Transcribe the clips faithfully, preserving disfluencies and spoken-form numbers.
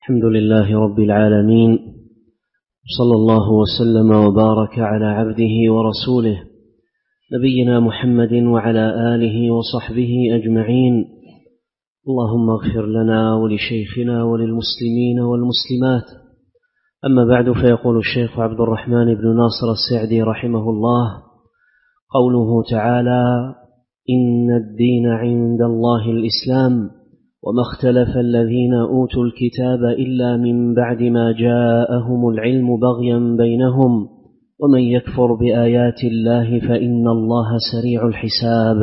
الحمد لله رب العالمين، صلى الله وسلم وبارك على عبده ورسوله نبينا محمد وعلى آله وصحبه أجمعين. اللهم اغفر لنا ولشيخنا وللمسلمين والمسلمات. أما بعد، فيقول الشيخ عبد الرحمن بن ناصر السعدي رحمه الله: قوله تعالى: إن الدين عند الله الإسلام، وما اختلف الذين أوتوا الكتاب إلا من بعد ما جاءهم العلم بغيا بينهم ومن يكفر بآيات الله فإن الله سريع الحساب.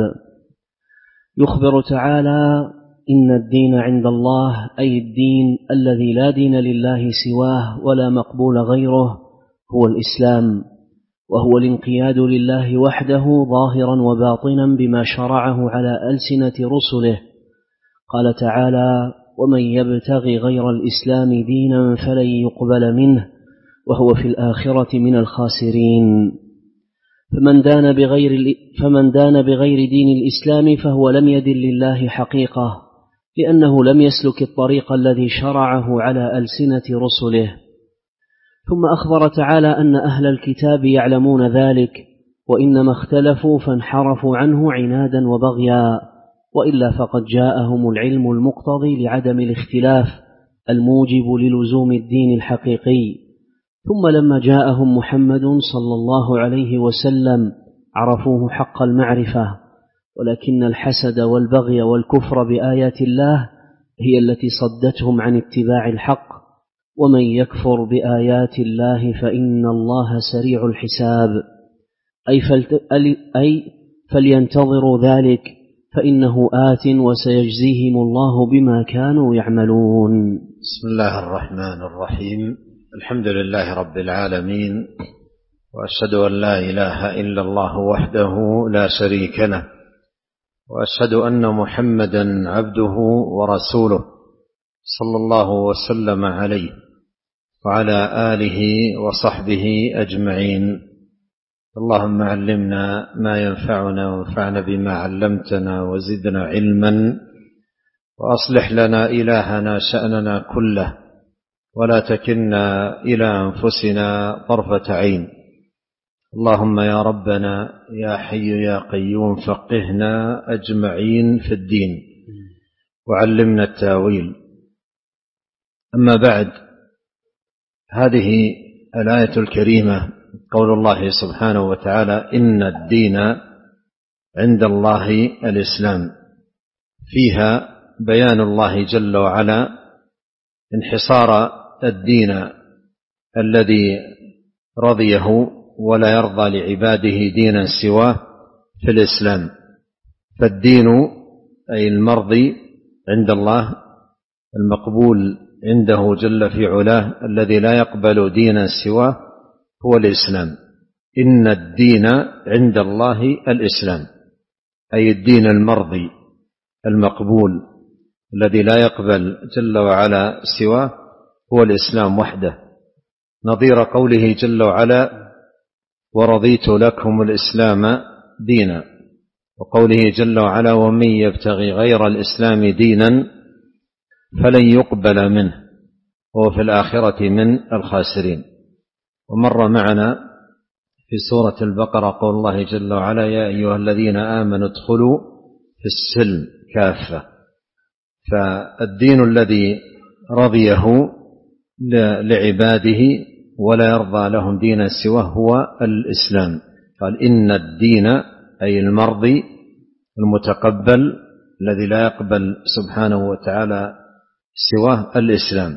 يخبر تعالى إن الدين عند الله، أي الدين الذي لا دين لله سواه ولا مقبول غيره، هو الإسلام، وهو الانقياد لله وحده ظاهرا وباطنا بما شرعه على ألسنة رسله. قال تعالى: ومن يبتغي غير الإسلام دينا فلن يقبل منه وهو في الآخرة من الخاسرين. فمن دان بغير, فمن دان بغير دين الإسلام فهو لم يدن لله حقيقة، لأنه لم يسلك الطريق الذي شرعه على ألسنة رسله. ثم أخبر تعالى أن أهل الكتاب يعلمون ذلك، وإنما اختلفوا فانحرفوا عنه عنادا وبغيا، وإلا فقد جاءهم العلم المقتضي لعدم الاختلاف الموجب للزوم الدين الحقيقي. ثم لما جاءهم محمد صلى الله عليه وسلم عرفوه حق المعرفة، ولكن الحسد والبغي والكفر بآيات الله هي التي صدتهم عن اتباع الحق. ومن يكفر بآيات الله فإن الله سريع الحساب، أي, فلت... أي فلينتظروا ذلك، فإنه آت وسيجزيهم الله بما كانوا يعملون. بسم الله الرحمن الرحيم. الحمد لله رب العالمين، وأشهد أن لا إله إلا الله وحده لا شريك له، وأشهد أن محمدا عبده ورسوله صلى الله وسلم عليه وعلى آله وصحبه أجمعين. اللهم علمنا ما ينفعنا وانفعنا بما علمتنا وزدنا علما، وأصلح لنا إلهنا شأننا كله، ولا تكلنا إلى أنفسنا طرفة عين. اللهم يا ربنا يا حي يا قيوم فقهنا أجمعين في الدين وعلمنا التاويل. أما بعد، هذه الآية الكريمة قول الله سبحانه وتعالى: إن الدين عند الله الإسلام، فيها بيان الله جل وعلا انحصار الدين الذي رضيه ولا يرضى لعباده دينا سواه في الإسلام. فالدين أي المرضي عند الله، المقبول عنده جل في علاه، الذي لا يقبل دينا سواه هو الإسلام. إن الدين عند الله الإسلام، أي الدين المرضي المقبول الذي لا يقبل جل وعلا سواه هو الإسلام وحده، نظير قوله جل وعلا: ورضيت لكم الإسلام دينا، وقوله جل وعلا: ومن يبتغي غير الإسلام دينا فلن يقبل منه وهو في الآخرة من الخاسرين. ومر معنا في سورة البقرة قول الله جل وعلا: يا أيها الذين آمنوا ادخلوا في السلم كافة. فالدين الذي رضيه لعباده ولا يرضى لهم دينا سواه هو الإسلام. قال: إن الدين أي المرضي المتقبل الذي لا يقبل سبحانه وتعالى سواه الإسلام.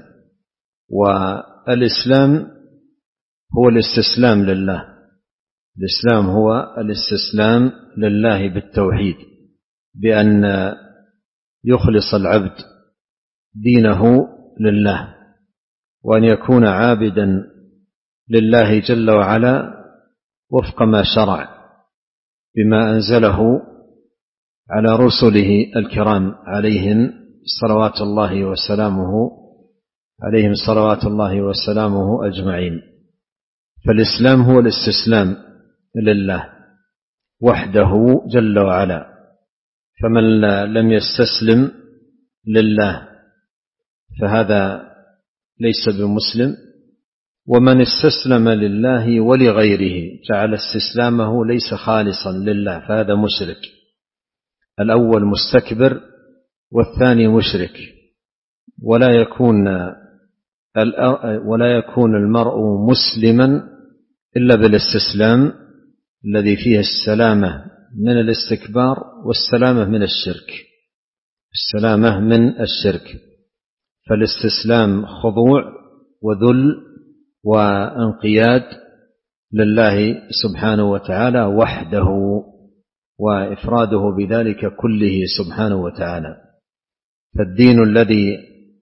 والإسلام هو الاستسلام لله، الإسلام هو الاستسلام لله بالتوحيد، بأن يخلص العبد دينه لله، وأن يكون عابدا لله جل وعلا وفق ما شرع بما أنزله على رسله الكرام عليهم صلوات الله وسلامه عليهم صلوات الله وسلامه أجمعين. فالإسلام هو الاستسلام لله وحده جل وعلا. فمن لم يستسلم لله فهذا ليس بمسلم. ومن استسلم لله ولغيره جعل استسلامه ليس خالصا لله فهذا مشرك. الأول مستكبر والثاني مشرك. ولا يكون ولا يكون المرء مسلما إلا بالاستسلام الذي فيه السلامة من الاستكبار والسلامة من الشرك. السلامة من الشرك. فالاستسلام خضوع وذل وانقياد لله سبحانه وتعالى وحده، وإفراده بذلك كله سبحانه وتعالى. فالدين الذي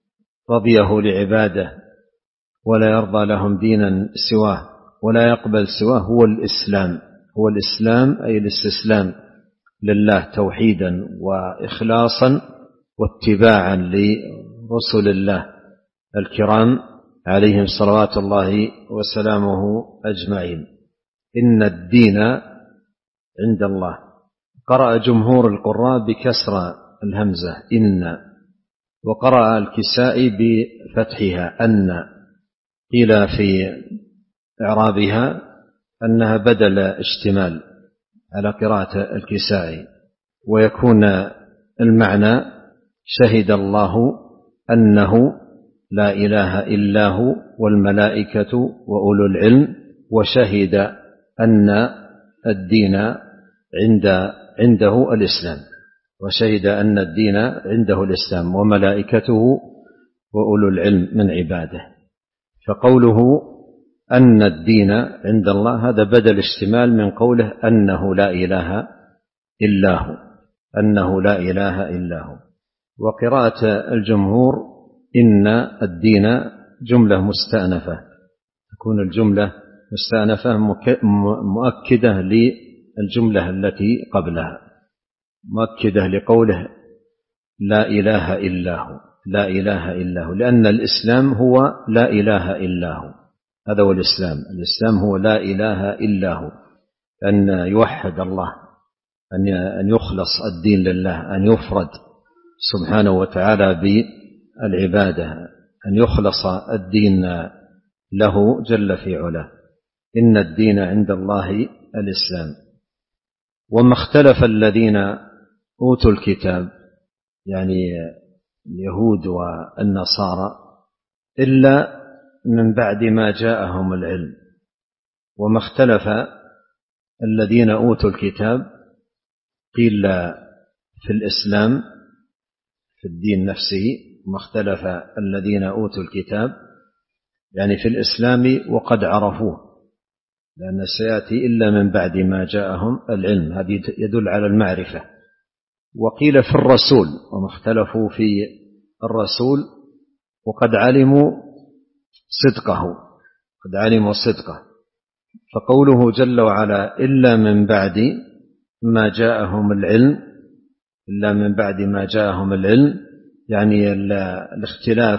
رضيه لعباده ولا يرضى لهم دينا سواه ولا يقبل سواه هو الإسلام. هو الإسلام أي الاستسلام لله توحيدا وإخلاصا واتباعا لرسل الله الكرام عليهم صلوات الله وسلامه أجمعين. إن الدين عند الله. قرأ جمهور القراء بكسر الهمزة إن، وقرأ الكسائي بفتحها أن. قيل في إعرابها أنها بدل اشتمال على قراءة الكسائي، ويكون المعنى شهد الله أنه لا إله إلا هو والملائكة وأولو العلم، وشهد أن الدين عند عنده الإسلام. وشهد أن الدين عنده الإسلام وملائكته وأولو العلم من عباده. فقوله أن الدين عند الله هذا بدل اشتمال من قوله أنه لا إله إلا هو. أنه لا إله إلا هو. وقراءة الجمهور إن الدين جملة مستأنفة، تكون الجملة مستأنفة مؤكدة للجملة التي قبلها، مؤكدة لقوله لا إله إلا هو. لا إله إلا هو، لأن الإسلام هو لا إله إلا هو. هذا هو الإسلام. الإسلام هو لا إله إلا هو، أن يوحد الله، أن يخلص الدين لله، أن يفرد سبحانه وتعالى بالعبادة، أن يخلص الدين له جل في علاه. إن الدين عند الله الإسلام. وما اختلف الذين أوتوا الكتاب يعني اليهود والنصارى إلا من بعد ما جاءهم العلم. وما اختلف الذين أوتوا الكتاب قيل في الإسلام في الدين نفسه. ما اختلف الذين أوتوا الكتاب يعني في الإسلام وقد عرفوه، لأن سيأتي إلا من بعد ما جاءهم العلم، هذا يدل على المعرفة. وقيل في الرسول، وما اختلفوا في الرسول وقد علموا صدقه، قد علموا صدقه. فقوله جل وعلا إلا من بعد ما جاءهم العلم، إلا من بعد ما جاءهم العلم يعني الاختلاف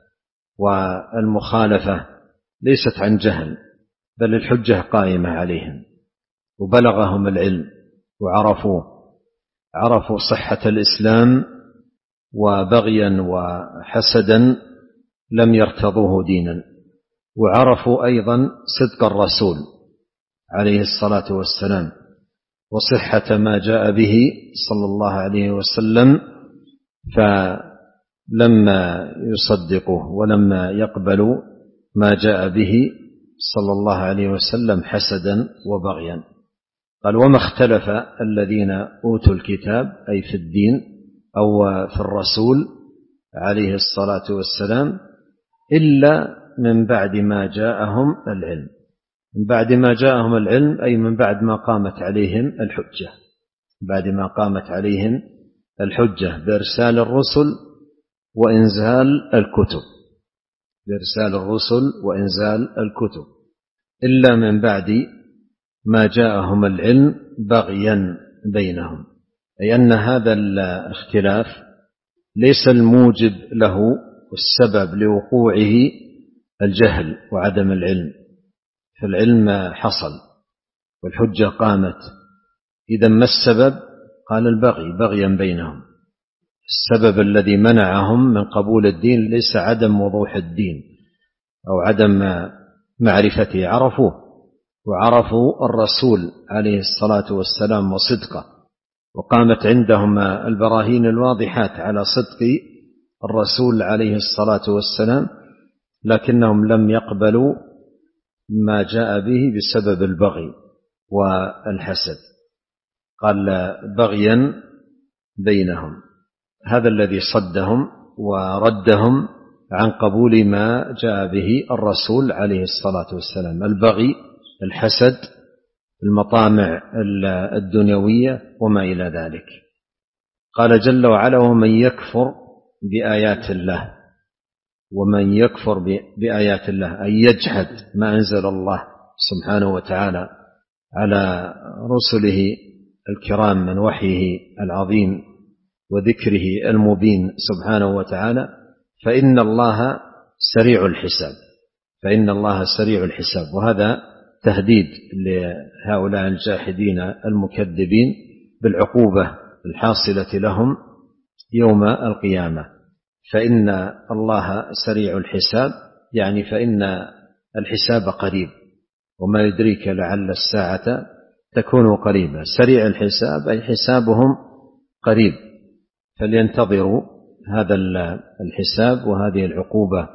والمخالفة ليست عن جهل، بل الحجة قائمة عليهم، وبلغهم العلم وعرفوه، عرفوا صحة الإسلام وبغيا وحسدا لم يرتضوه دينا، وعرفوا أيضا صدق الرسول عليه الصلاة والسلام وصحة ما جاء به صلى الله عليه وسلم، فلما يصدقوا ولما يقبلوا ما جاء به صلى الله عليه وسلم حسدا وبغيا. قال وما اختلف الذين أوتوا الكتاب أي في الدين أو في الرسول عليه الصلاة والسلام إلا من بعد ما جاءهم العلم. من بعد ما جاءهم العلم أي من بعد ما قامت عليهم الحجة، بعد ما قامت عليهم الحجة بإرسال الرسل وإنزال الكتب، بإرسال الرسل وإنزال الكتب، إلا من بعد ما جاءهم العلم بغيا بينهم، أي أن هذا الاختلاف ليس الموجب له والسبب لوقوعه الجهل وعدم العلم، فالعلم حصل والحجة قامت. إذا ما السبب؟ قال البغي، بغيا بينهم. السبب الذي منعهم من قبول الدين ليس عدم وضوح الدين، أو عدم معرفته، عرفوه وعرفوا الرسول عليه الصلاة والسلام وصدقه، وقامت عندهم البراهين الواضحات على صدق الرسول عليه الصلاة والسلام، لكنهم لم يقبلوا ما جاء به بسبب البغي والحسد، قال بغيا بينهم. هذا الذي صدهم وردهم عن قبول ما جاء به الرسول عليه الصلاة والسلام، البغي، الحسد، المطامع الدنيوية وما إلى ذلك. قال جل وعلا: ومن يكفر بآيات الله، ومن يكفر بآيات الله أي يجحد ما أنزل الله سبحانه وتعالى على رسله الكرام من وحيه العظيم وذكره المبين سبحانه وتعالى، فإن الله سريع الحساب، فإن الله سريع الحساب. وهذا تهديد لهؤلاء الجاحدين المكذبين بالعقوبة الحاصلة لهم يوم القيامة. فإن الله سريع الحساب يعني فإن الحساب قريب، وما يدريك لعل الساعة تكون قريبة. سريع الحساب أي حسابهم قريب، فلينتظروا هذا الحساب وهذه العقوبة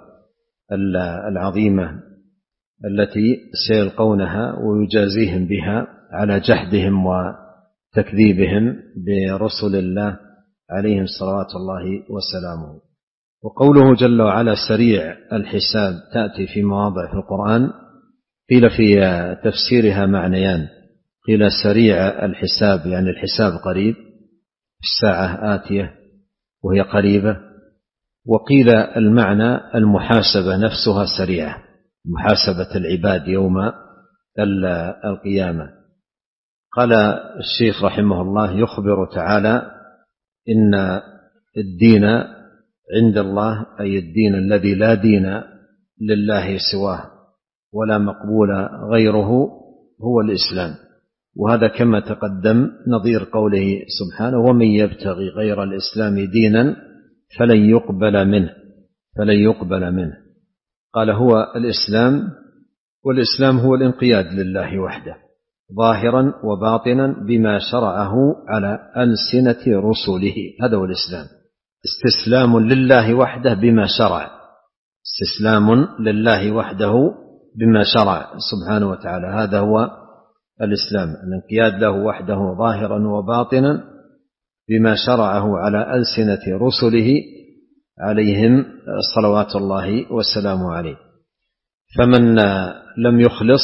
العظيمة التي سيلقونها ويجازيهم بها على جحدهم وتكذيبهم برسل الله عليهم صلوات الله وسلامه. وقوله جل وعلا سريع الحساب تأتي في مواضع في القرآن، قيل في تفسيرها معنيان: قيل سريع الحساب يعني الحساب قريب، الساعة آتية وهي قريبة، وقيل المعنى المحاسبة نفسها سريعة، محاسبة العباد يوم القيامة. قال الشيخ رحمه الله: يخبر تعالى إن الدين عند الله أي الدين الذي لا دين لله سواه ولا مقبول غيره هو الإسلام. وهذا كما تقدم نظير قوله سبحانه: ومن يبتغي غير الإسلام دينا فلن يقبل منه فلن يقبل منه. قال هو الإسلام، والإسلام هو الانقياد لله وحده ظاهرا وباطنا بما شرعه على ألسنة رسله، هذا هو الإسلام، استسلام لله وحده بما شرع، استسلام لله وحده بما شرع سبحانه وتعالى، هذا هو الإسلام، الانقياد له وحده ظاهرا وباطنا بما شرعه على ألسنة رسله عليهم صلوات الله وسلامه عليه. فمن لم يخلص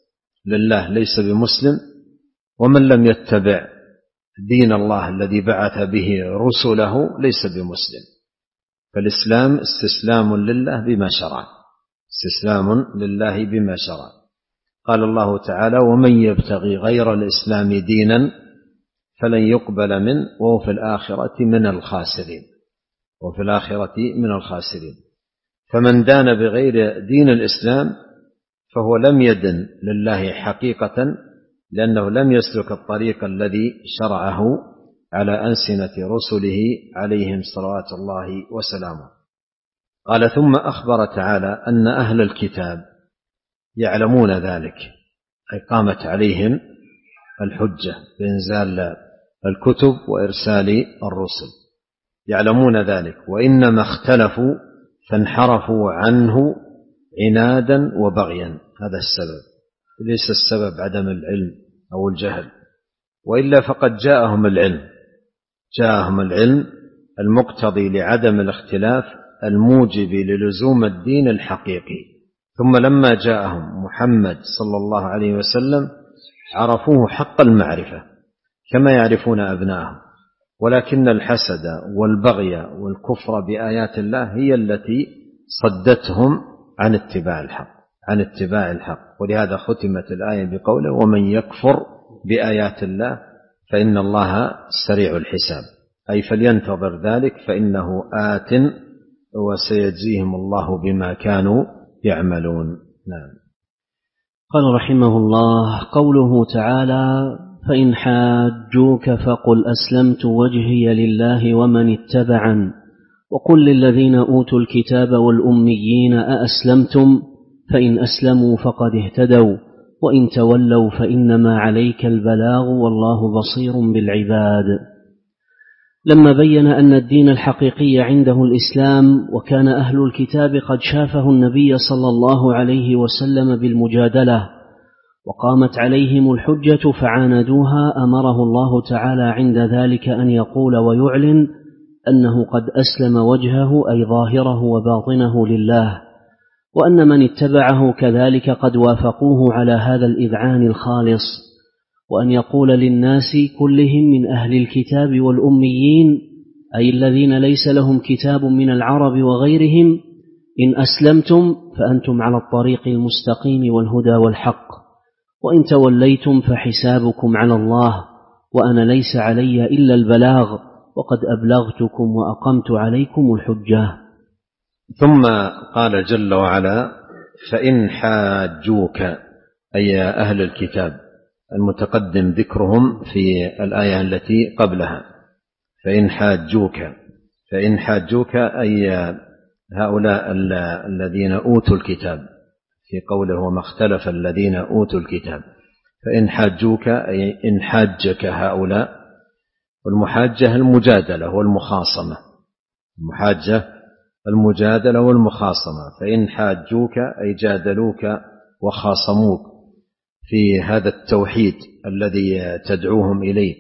لله ليس بمسلم، ومن لم يتبع دين الله الذي بعث به رسله ليس بمسلم. فالإسلام استسلام لله بما شرع، استسلام لله بما شرع. قال الله تعالى: ومن يبتغي غير الإسلام دينا فلن يقبل منه وهو في الآخرة من الخاسرين، وفي الآخرة من الخاسرين. فمن دان بغير دين الإسلام فهو لم يدن لله حقيقة، لأنه لم يسلك الطريق الذي شرعه على ألسنة رسله عليهم صلوات الله وسلامه. قال: ثم أخبر تعالى أن أهل الكتاب يعلمون ذلك، أي قامت عليهم الحجة بإنزال الكتب وإرسال الرسل، يعلمون ذلك، وإنما اختلفوا فانحرفوا عنه عنادا وبغيا. هذا السبب، ليس السبب عدم العلم أو الجهل، وإلا فقد جاءهم العلم، جاءهم العلم المقتضي لعدم الاختلاف الموجب للزوم الدين الحقيقي. ثم لما جاءهم محمد صلى الله عليه وسلم عرفوه حق المعرفة كما يعرفون أبنائهم، ولكن الحسد والبغي والكفر بآيات الله هي التي صدتهم عن اتباع الحق عن اتباع الحق ولهذا ختمت الآية بقوله: ومن يكفر بآيات الله فإن الله سريع الحساب، أي فلينتظر ذلك فإنه آت وسيجزيهم الله بما كانوا يعملون. نعم. قال رحمه الله: قوله تعالى: فإن حاجوك فقل أسلمت وجهي لله ومن اتبعن وقل للذين أوتوا الكتاب والأميين أأسلمتم فإن أسلموا فقد اهتدوا وإن تولوا فإنما عليك البلاغ والله بصير بالعباد. لما بين أن الدين الحقيقي عنده الإسلام وكان أهل الكتاب قد شافه النبي صلى الله عليه وسلم بالمجادلة وقامت عليهم الحجة فعاندوها، أمره الله تعالى عند ذلك أن يقول ويعلن أنه قد أسلم وجهه أي ظاهره وباطنه لله، وأن من اتبعه كذلك قد وافقوه على هذا الإذعان الخالص، وأن يقول للناس كلهم من أهل الكتاب والأميين أي الذين ليس لهم كتاب من العرب وغيرهم: إن أسلمتم فأنتم على الطريق المستقيم والهدى والحق، وإن توليتم فحسابكم على الله، وأنا ليس علي إلا البلاغ وقد أبلغتكم وأقمت عليكم الحجة. ثم قال جل وعلا: فإن حاجوك أي أهل الكتاب، المتقدم ذكرهم في الآية التي قبلها. فإن حاجوك فإن حاجوك أي هؤلاء الذين أوتوا الكتاب، في قوله وما اختلف الذين أوتوا الكتاب. فإن حاجوك أي إن حاجك هؤلاء، والمحاجة المجادلة والمخاصمة، المحاجة المجادلة والمخاصمة. فإن حاجوك أي جادلوك وخاصموك في هذا التوحيد الذي تدعوهم إليه،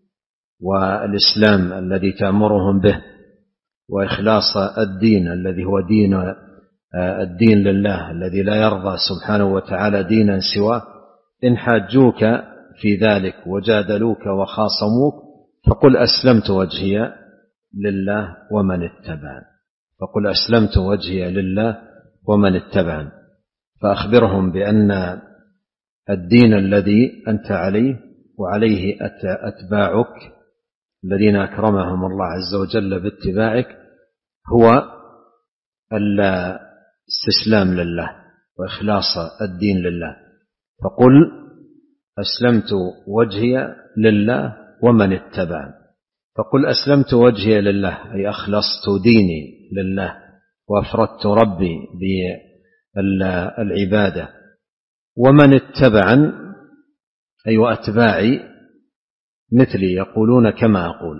والإسلام الذي تأمرهم به، وإخلاص الدين الذي هو دين الدين لله الذي لا يرضى سبحانه وتعالى دينا سواه. إن حاجوك في ذلك وجادلوك وخاصموك فقل أسلمت وجهي لله ومن اتبعن فقل أسلمت وجهي لله ومن اتبعن فأخبرهم بأن الدين الذي أنت عليه وعليه أتباعك الذين أكرمهم الله عز وجل باتباعك هو الاستسلام لله وإخلاص الدين لله. فقل أسلمت وجهي لله ومن اتبعن فقل أسلمت وجهي لله أي أخلصت ديني لله وأفردت ربي بالعبادة، ومن اتبعن أي وأتباعي مثلي يقولون كما أقول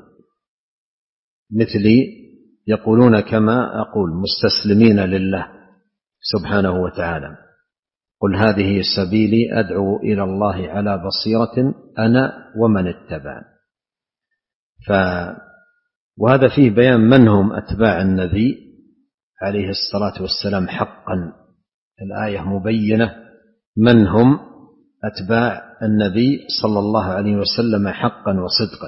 مثلي يقولون كما أقول مستسلمين لله سبحانه وتعالى. قل هذه سبيلي أدعو إلى الله على بصيرة أنا ومن اتبعن. ف وهذا فيه بيان من هم أتباع النبي عليه الصلاة والسلام حقا. الآية مبينة من هم أتباع النبي صلى الله عليه وسلم حقا وصدقا،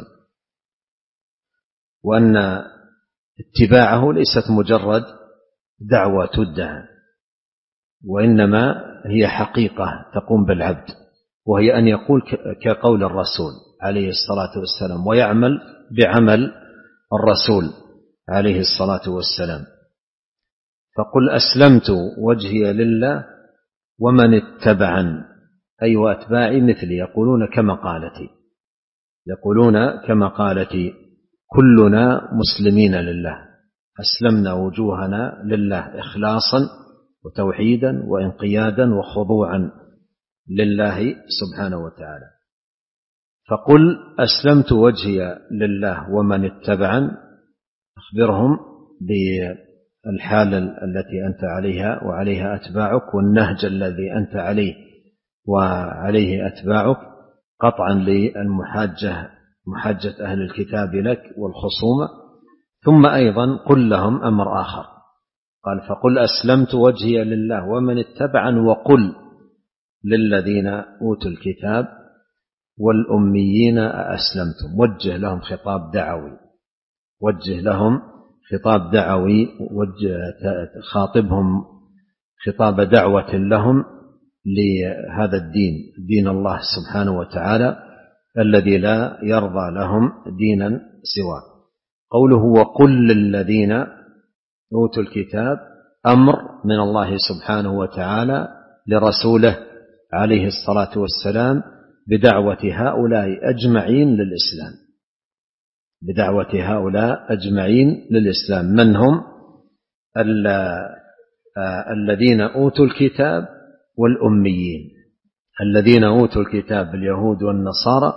وأن اتباعه ليست مجرد دعوة تدعى، وإنما هي حقيقة تقوم بالعبد، وهي أن يقول كقول الرسول عليه الصلاة والسلام ويعمل بعمل الرسول عليه الصلاة والسلام. فقل أسلمت وجهي لله ومن اتبعن أي وأتباعي مثلي يقولون كما قالتي يقولون كما قالتي كلنا مسلمين لله، أسلمنا وجوهنا لله إخلاصا وتوحيدا وانقيادا وخضوعا لله سبحانه وتعالى. فقل أسلمت وجهي لله ومن اتبعن، أخبرهم بالحال التي أنت عليها وعليها أتباعك، والنهج الذي أنت عليه وعليه أتباعك، قطعا للمحاجة محاجة أهل الكتاب لك والخصومة. ثم أيضا قل لهم أمر آخر، قال فقل أسلمت وجهي لله ومن اتبعن، وقل للذين أوتوا الكتاب والأميين أسلمتم. وجه لهم خطاب دعوي وجه لهم خطاب دعوي خاطبهم خطاب دعوة لهم لهذا الدين، دين الله سبحانه وتعالى الذي لا يرضى لهم دينا سواه. قوله وقل للذين أوتوا الكتاب أمر من الله سبحانه وتعالى لرسوله عليه الصلاة والسلام بدعوة هؤلاء أجمعين للإسلام بدعوة هؤلاء أجمعين للإسلام. من هم؟ الذين أوتوا الكتاب والأميين. الذين أوتوا الكتاب اليهود والنصارى،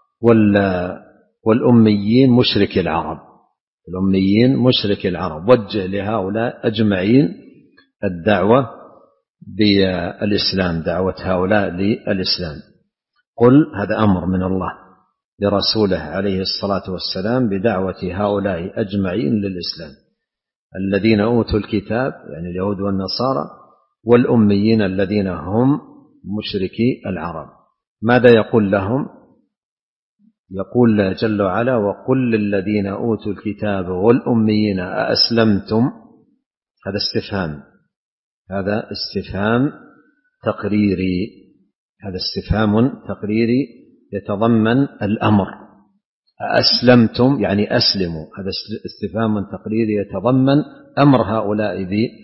والأميين مشرك العرب. الأميين مشرك العرب. وجه لهؤلاء أجمعين الدعوة بالإسلام، دعوة هؤلاء للإسلام. قل، هذا أمر من الله لرسوله عليه الصلاة والسلام بدعوة هؤلاء أجمعين للإسلام، الذين أوتوا الكتاب يعني اليهود والنصارى، والأميين الذين هم مشركي العرب. ماذا يقول لهم؟ يقول جل وعلا: وقل للذين أوتوا الكتاب والأميين أأسلمتم. هذا استفهام، هذا استفهام تقريري، هذا استفهام تقريري يتضمن الأمر. أأسلمتم يعني أسلموا، هذا استفهام تقريري يتضمن أمر هؤلاء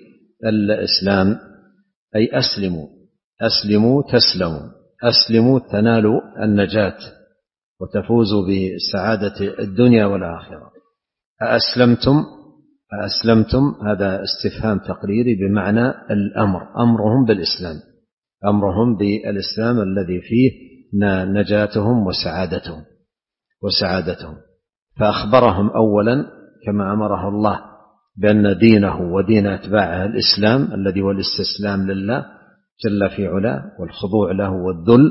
بالإسلام، أي أسلموا، أسلموا تسلموا، أسلموا تنالوا النجاة وتفوزوا بسعادة الدنيا والآخرة. أأسلمتم، أأسلمتم هذا استفهام تقريري بمعنى الأمر، أمرهم بالإسلام، أمرهم بالإسلام الذي فيه نجاتهم وسعادتهم وسعادتهم. فأخبرهم أولا كما أمره الله بأن دينه ودين أتباعه الإسلام الذي هو الاستسلام لله جل في علاه والخضوع له والذل.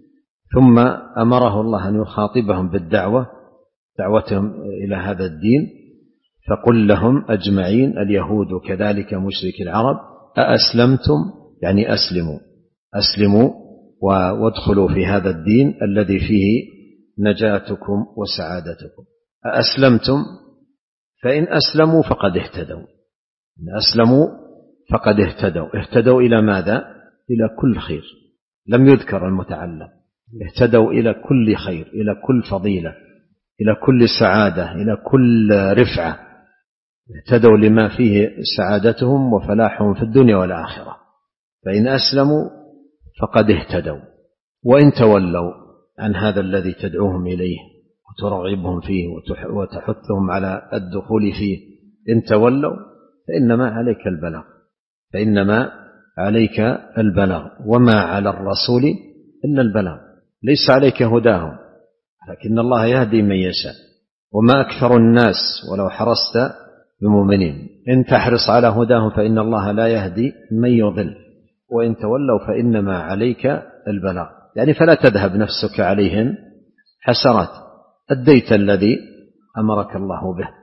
ثم أمره الله أن يخاطبهم بالدعوة، دعوتهم إلى هذا الدين. فقل لهم أجمعين، اليهود كذلك مشرك العرب: أأسلمتم يعني أسلموا، أسلموا وادخلوا في هذا الدين الذي فيه نجاتكم وسعادتكم. أأسلمتم، فإن أسلموا فقد اهتدوا، إن أسلموا فقد اهتدوا. اهتدوا إلى ماذا؟ إلى كل خير، لم يذكر المتعلم. اهتدوا إلى كل خير، إلى كل فضيلة، إلى كل سعادة، إلى كل رفعة. اهتدوا لما فيه سعادتهم وفلاحهم في الدنيا والآخرة. فإن أسلموا فقد اهتدوا. وإن تولوا عن هذا الذي تدعوهم إليه وترغبهم فيه وتحثهم على الدخول فيه، إن تولوا فإنما عليك البلاغ، فإنما عليك البلاغ، وما على الرسول إلا البلاغ. ليس عليك هداهم، لكن الله يهدي من يشاء، وما أكثر الناس ولو حرصت بمؤمنين. إن تحرص على هداهم فإن الله لا يهدي من يضل، وإن تولوا فإنما عليك البلاغ. يعني فلا تذهب نفسك عليهم حسرات، أديت الذي أمرك الله به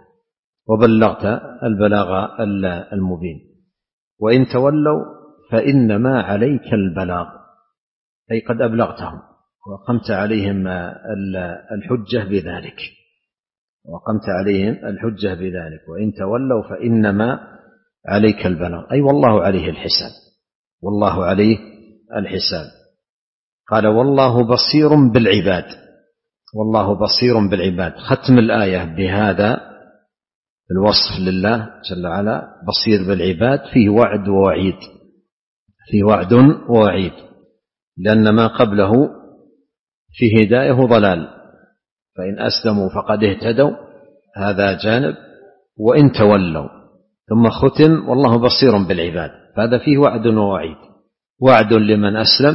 وبلغت البلاغ المبين. وإن تولوا فإنما عليك البلاغ، أي قد أبلغتهم وقمت عليهم الحجة بذلك، وقمت عليهم الحجة بذلك. وإن تولوا فإنما عليك البلاغ، أي والله عليه الحساب، والله عليه الحساب. قال: والله بصير بالعباد، والله بصير بالعباد. ختم الآية بهذا الوصف لله جل وعلا: بصير بالعباد، فيه وعد ووعيد، فيه وعد ووعيد، لأن ما قبله في هداية ضلال. فإن أسلموا فقد اهتدوا، هذا جانب. وإن تولوا، ثم ختم: والله بصير بالعباد، فهذا فيه وعد ووعيد. وعد لمن أسلم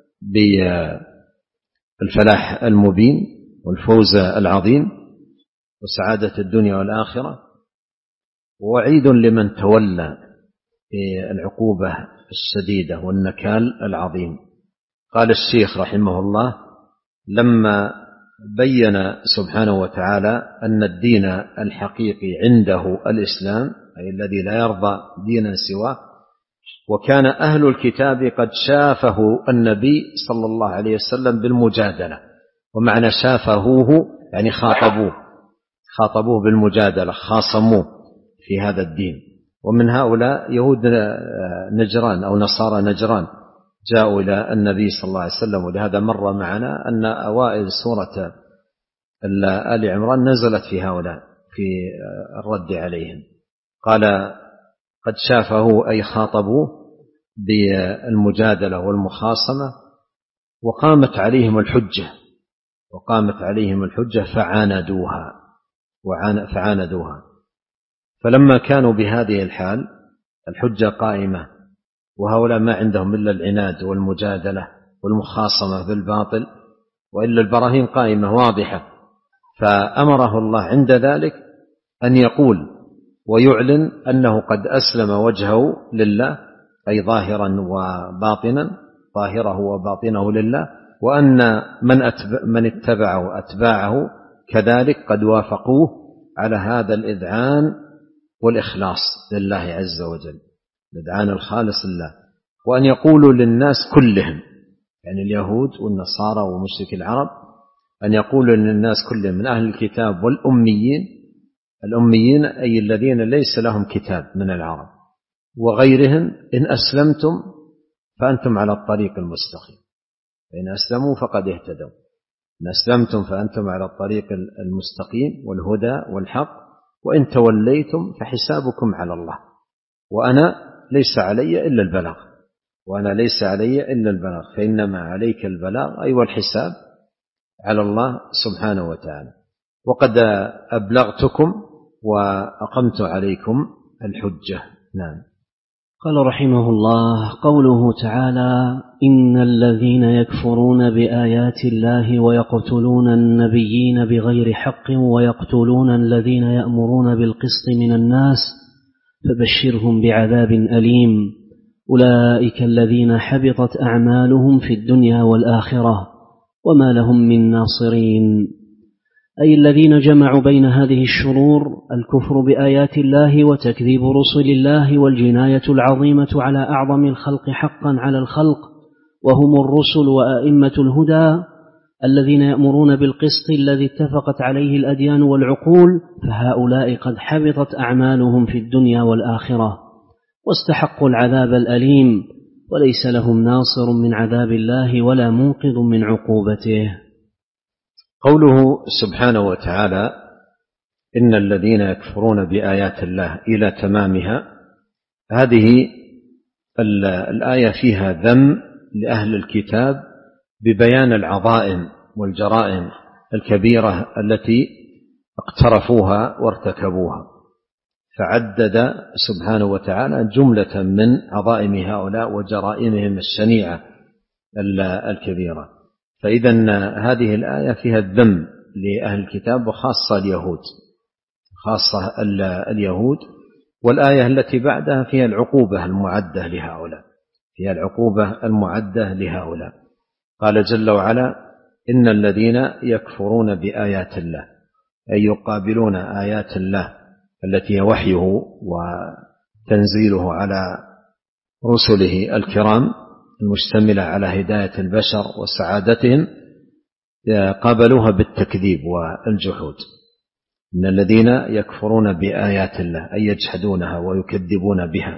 بالفلاح المبين والفوز العظيم وسعادة الدنيا والآخرة، ووعيد لمن تولى بالعقوبة الشديدة والنكال العظيم. قال الشيخ رحمه الله: لما بين سبحانه وتعالى أن الدين الحقيقي عنده الإسلام، أي الذي لا يرضى دينا سواه، وكان أهل الكتاب قد شافه النبي صلى الله عليه وسلم بالمجادلة. ومعنى شافهوه يعني خاطبوه، خاطبوه بالمجادلة، خاصموه في هذا الدين. ومن هؤلاء يهود نجران أو نصارى نجران جاءوا إلى النبي صلى الله عليه وسلم. ولهذا مر معنا أن أوائل سورة آل عمران نزلت في هؤلاء في الرد عليهم. قال: قد شافه أي خاطبوه بالمجادلة والمخاصمة، وقامت عليهم الحجة، وقامت عليهم الحجة فعاندوها، فعاندوها. فلما كانوا بهذه الحال، الحجة قائمة وهؤلاء ما عندهم إلا العناد والمجادلة والمخاصمة بالباطل، وإلا البراهين قائمة واضحة. فأمره الله عند ذلك أن يقول ويعلن أنه قد أسلم وجهه لله، أي ظاهرا وباطنا، ظاهره وباطنه لله، وأن من, أتبع من اتبعه أتباعه كذلك قد وافقوه على هذا الإذعان والإخلاص لله عز وجل، الإذعان الخالص لله. وأن يقولوا للناس كلهم، يعني اليهود والنصارى ومشرك العرب، أن يقولوا للناس كلهم من أهل الكتاب والأميين، الأميين أي الذين ليس لهم كتاب من العرب وغيرهم، إن أسلمتم فأنتم على الطريق المستقيم، فإن أسلموا فقد اهتدوا، إن أسلمتم فأنتم على الطريق المستقيم والهدى والحق، وإن توليتم فحسابكم على الله، وأنا ليس علي إلا البلاغ، وأنا ليس علي إلا البلاغ، فإنما عليك البلاغ أي والحساب على الله سبحانه وتعالى، وقد أبلغتكم وأقمت عليكم الحجة. نعم. قال رحمه الله: قوله تعالى: إن الذين يكفرون بآيات الله ويقتلون النبيين بغير حق ويقتلون الذين يأمرون بالقسط من الناس فبشرهم بعذاب أليم، أولئك الذين حبطت أعمالهم في الدنيا والآخرة وما لهم من ناصرين. أي الذين جمعوا بين هذه الشرور: الكفر بآيات الله وتكذيب رسل الله والجناية العظيمة على أعظم الخلق حقا على الخلق، وهم الرسل وأئمة الهدى الذين يأمرون بالقسط الذي اتفقت عليه الأديان والعقول، فهؤلاء قد حبطت أعمالهم في الدنيا والآخرة واستحقوا العذاب الأليم، وليس لهم ناصر من عذاب الله ولا منقذ من عقوبته. قوله سبحانه وتعالى: إن الذين يكفرون بآيات الله إلى تمامها، هذه الآية فيها ذم لأهل الكتاب ببيان العظائم والجرائم الكبيرة التي اقترفوها وارتكبوها، فعدد سبحانه وتعالى جملة من عظائم هؤلاء وجرائمهم الشنيعة الكبيرة. فإذا هذه الآية فيها الذم لأهل الكتاب وخاصة اليهود، خاصة اليهود. والآية التي بعدها فيها العقوبة المعدة لهؤلاء، فيها العقوبة المعدة لهؤلاء. قال جل وعلا: إن الذين يكفرون بآيات الله، أي يقابلون آيات الله التي هي وحيه وتنزيله على رسله الكرام المشتملة على هداية البشر وسعادتهم، قابلوها بالتكذيب والجحود. إن الذين يكفرون بآيات الله أي يجحدونها ويكذبون بها.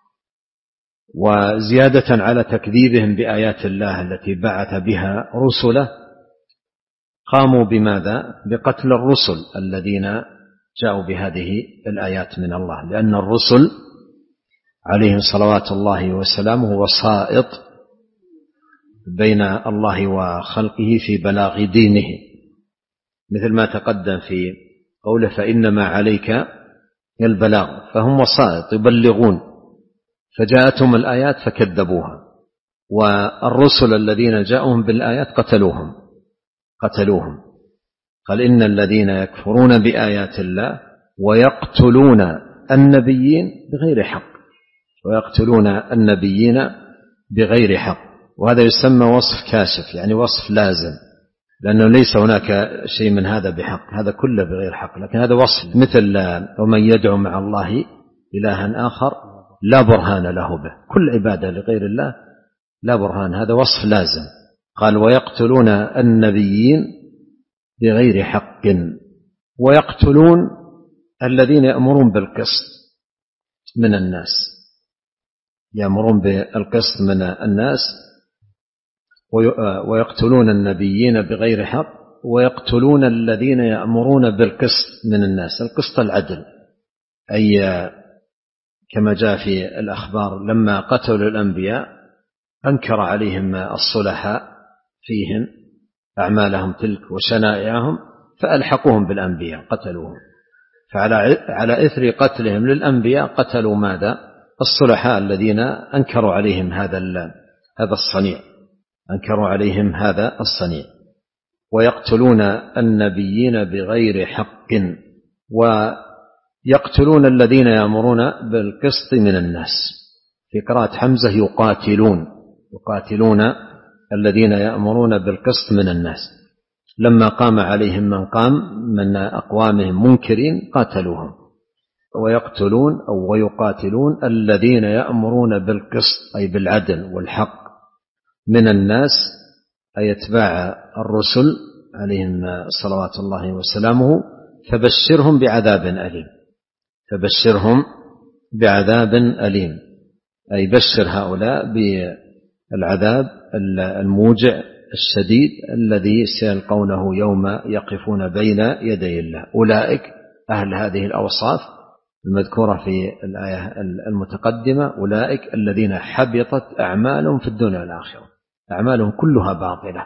وزيادة على تكذيبهم بآيات الله التي بعث بها رسله، قاموا بماذا؟ بقتل الرسل الذين جاءوا بهذه الآيات من الله، لأن الرسل عليهم صلوات الله وسلامه وسائط بين الله وخلقه في بلاغ دينه، مثل ما تقدم في قوله: فإنما عليك البلاغ، فهم وسائط يبلغون، فجاءتهم الآيات فكذبوها، والرسل الذين جاءهم بالآيات قتلوهم قتلوهم قال: إن الذين يكفرون بآيات الله ويقتلون النبيين بغير حق ويقتلون النبيين بغير حق. وهذا يسمى وصف كاشف، يعني وصف لازم، لأنه ليس هناك شيء من هذا بحق، هذا كله بغير حق، لكن هذا وصف، مثل ومن يدعو مع الله إلها آخر لا برهان له به، كل عبادة لغير الله لا برهان، هذا وصف لازم. قال: ويقتلون النبيين بغير حق ويقتلون الذين يأمرون بالقسط من الناس، يأمرون بالقسط من الناس، ويقتلون النبيين بغير حق ويقتلون الذين يأمرون بالقسط من الناس. القسط العدل، أي كما جاء في الأخبار لما قتلوا الأنبياء أنكر عليهم الصلحاء فيهم أعمالهم تلك وشنائعهم فألحقوهم بالأنبياء قتلوهم، فعلى على إثر قتلهم للأنبياء قتلوا ماذا؟ الصلحاء الذين أنكروا عليهم هذا هذا الصنيع أنكروا عليهم هذا الصنيع. ويقتلون النبيين بغير حق ويقتلون الذين يأمرون بالقسط من الناس. في قراءة حمزة يقاتلون يقاتلون الذين يأمرون بالقسط من الناس. لما قام عليهم من قام من أقوامهم منكرين قاتلوهم. ويقتلون أو ويقاتلون الذين يأمرون بالقسط أي بالعدل والحق من الناس أي أتباع الرسل عليهم صلوات الله وسلامه. فبشرهم بعذاب أليم فبشرهم بعذاب أليم أي بشر هؤلاء بالعذاب الموجع الشديد الذي سيلقونه يوم يقفون بين يدي الله. أولئك أهل هذه الأوصاف المذكورة في الآية المتقدمة أولئك الذين حبطت أعمالهم في الدنيا والآخرة، أعمالهم كلها باطلة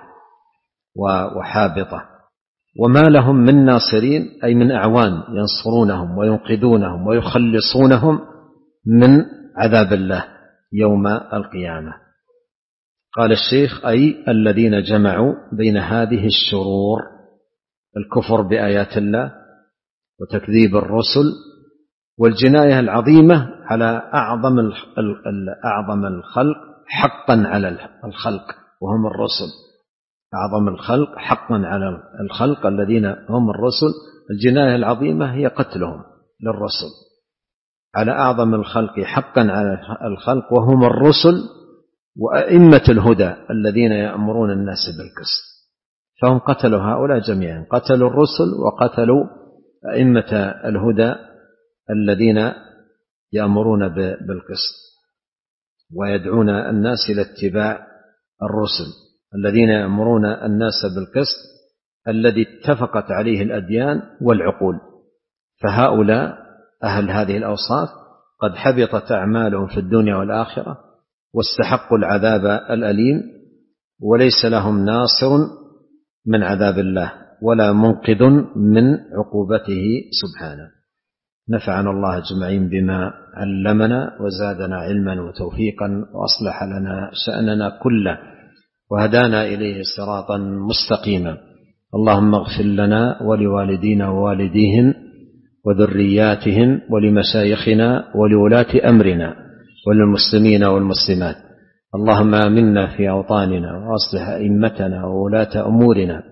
وحابطة، وما لهم من ناصرين أي من أعوان ينصرونهم وينقذونهم ويخلصونهم من عذاب الله يوم القيامة. قال الشيخ أي الذين جمعوا بين هذه الشرور الكفر بآيات الله وتكذيب الرسل والجناية العظيمة على أعظم أعظم الخلق حقا على الخلق وهم الرسل. أعظم الخلق حقا على الخلق الذين هم الرسل. الجناية العظيمة هي قتلهم للرسل على أعظم الخلق حقا على الخلق وهم الرسل وأئمة الهدى الذين يأمرون الناس بالقسط. فهم قتلوا هؤلاء جميعا، قتلوا الرسل وقتلوا أئمة الهدى الذين يأمرون بالقسط ويدعون الناس إلى اتباع الرسل الذين يأمرون الناس بالقسط الذي اتفقت عليه الأديان والعقول. فهؤلاء أهل هذه الأوصاف قد حبطت أعمالهم في الدنيا والآخرة واستحقوا العذاب الأليم وليس لهم ناصر من عذاب الله ولا منقذ من عقوبته سبحانه. نفعنا الله أجمعين بما علمنا وزادنا علما وتوفيقا وأصلح لنا شأننا كله وهدانا إليه صراطا مستقيما. اللهم اغفر لنا ولوالدينا ووالديهم وذرياتهم ولمشايخنا ولولاة أمرنا وللمسلمين والمسلمات. اللهم آمنا في أوطاننا وأصلح أئمتنا وولاة أمورنا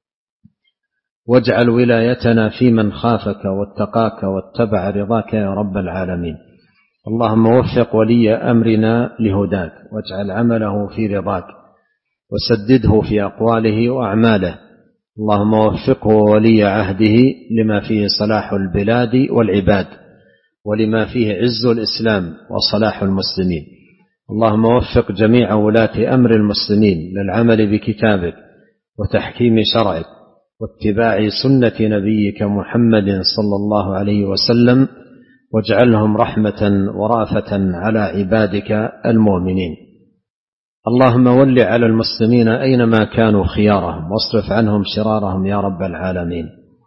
واجعل ولايتنا في من خافك واتقاك واتبع رضاك يا رب العالمين. اللهم وفق ولي أمرنا لهداك واجعل عمله في رضاك وسدده في أقواله وأعماله. اللهم وفقه ولي عهده لما فيه صلاح البلاد والعباد ولما فيه عز الإسلام وصلاح المسلمين. اللهم وفق جميع ولاة أمر المسلمين للعمل بكتابك وتحكيم شرعك واتباع سنة نبيك محمد صلى الله عليه وسلم واجعلهم رحمة ورافة على عبادك المؤمنين. اللهم ول على المسلمين أينما كانوا خيارهم واصرف عنهم شرارهم يا رب العالمين.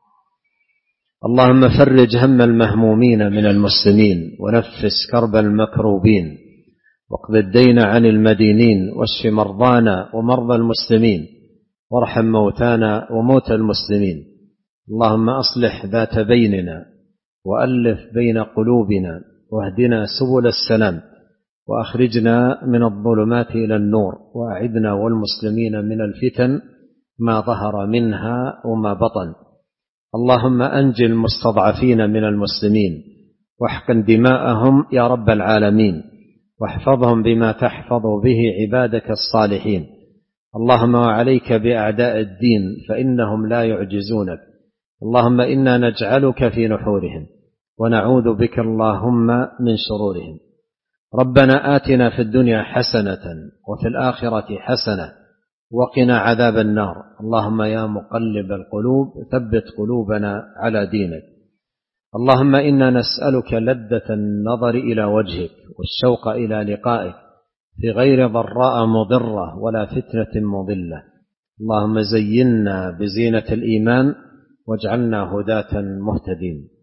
اللهم فرج هم المهمومين من المسلمين ونفس كرب المكروبين واقض الدين عن المدينين واشف مرضانا ومرضى المسلمين وارحم موتانا وموتى المسلمين. اللهم أصلح ذات بيننا وألف بين قلوبنا واهدنا سبل السلام وأخرجنا من الظلمات إلى النور وأعذنا والمسلمين من الفتن ما ظهر منها وما بطن. اللهم أنجِ المستضعفين من المسلمين واحقن دماءهم يا رب العالمين واحفظهم بما تحفظ به عبادك الصالحين. اللهم وعليك بأعداء الدين فإنهم لا يعجزونك. اللهم إنا نجعلك في نحورهم ونعوذ بك اللهم من شرورهم. ربنا آتنا في الدنيا حسنة وفي الآخرة حسنة وقنا عذاب النار. اللهم يا مقلب القلوب ثبت قلوبنا على دينك. اللهم إنا نسألك لذة النظر إلى وجهك والشوق إلى لقائك في غير ضراء مضرة ولا فتنة مضلة. اللهم زينا بزينة الإيمان واجعلنا هداة مهتدين.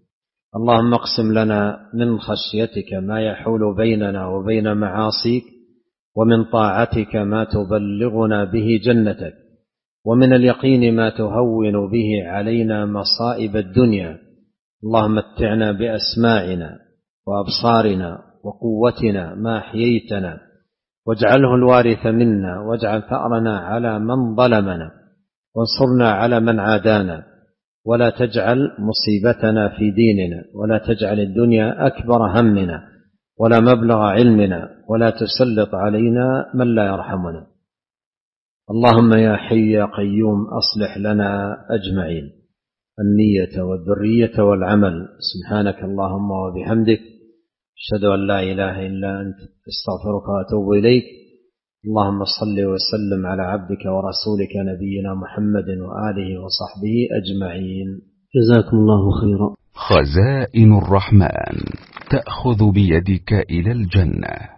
اللهم اقسم لنا من خشيتك ما يحول بيننا وبين معاصيك، ومن طاعتك ما تبلغنا به جنتك، ومن اليقين ما تهون به علينا مصائب الدنيا. اللهم متعنا بأسماعنا وأبصارنا وقوتنا ما أحييتنا، واجعله الوارث منا، واجعل ثأرنا على من ظلمنا، وانصرنا على من عادانا، ولا تجعل مصيبتنا في ديننا، ولا تجعل الدنيا أكبر همنا ولا مبلغ علمنا، ولا تسلط علينا من لا يرحمنا. اللهم يا حي يا قيوم أصلح لنا أجمعين النية والذرية والعمل. سبحانك اللهم وبحمدك، أشهد أن لا إله إلا أنت، استغفرك وأتوب إليك. اللهم صل وسلم على عبدك ورسولك نبينا محمد وآله وصحبه أجمعين. جزاكم الله خيرا. خزائن الرحمن تأخذ بيدك إلى الجنة.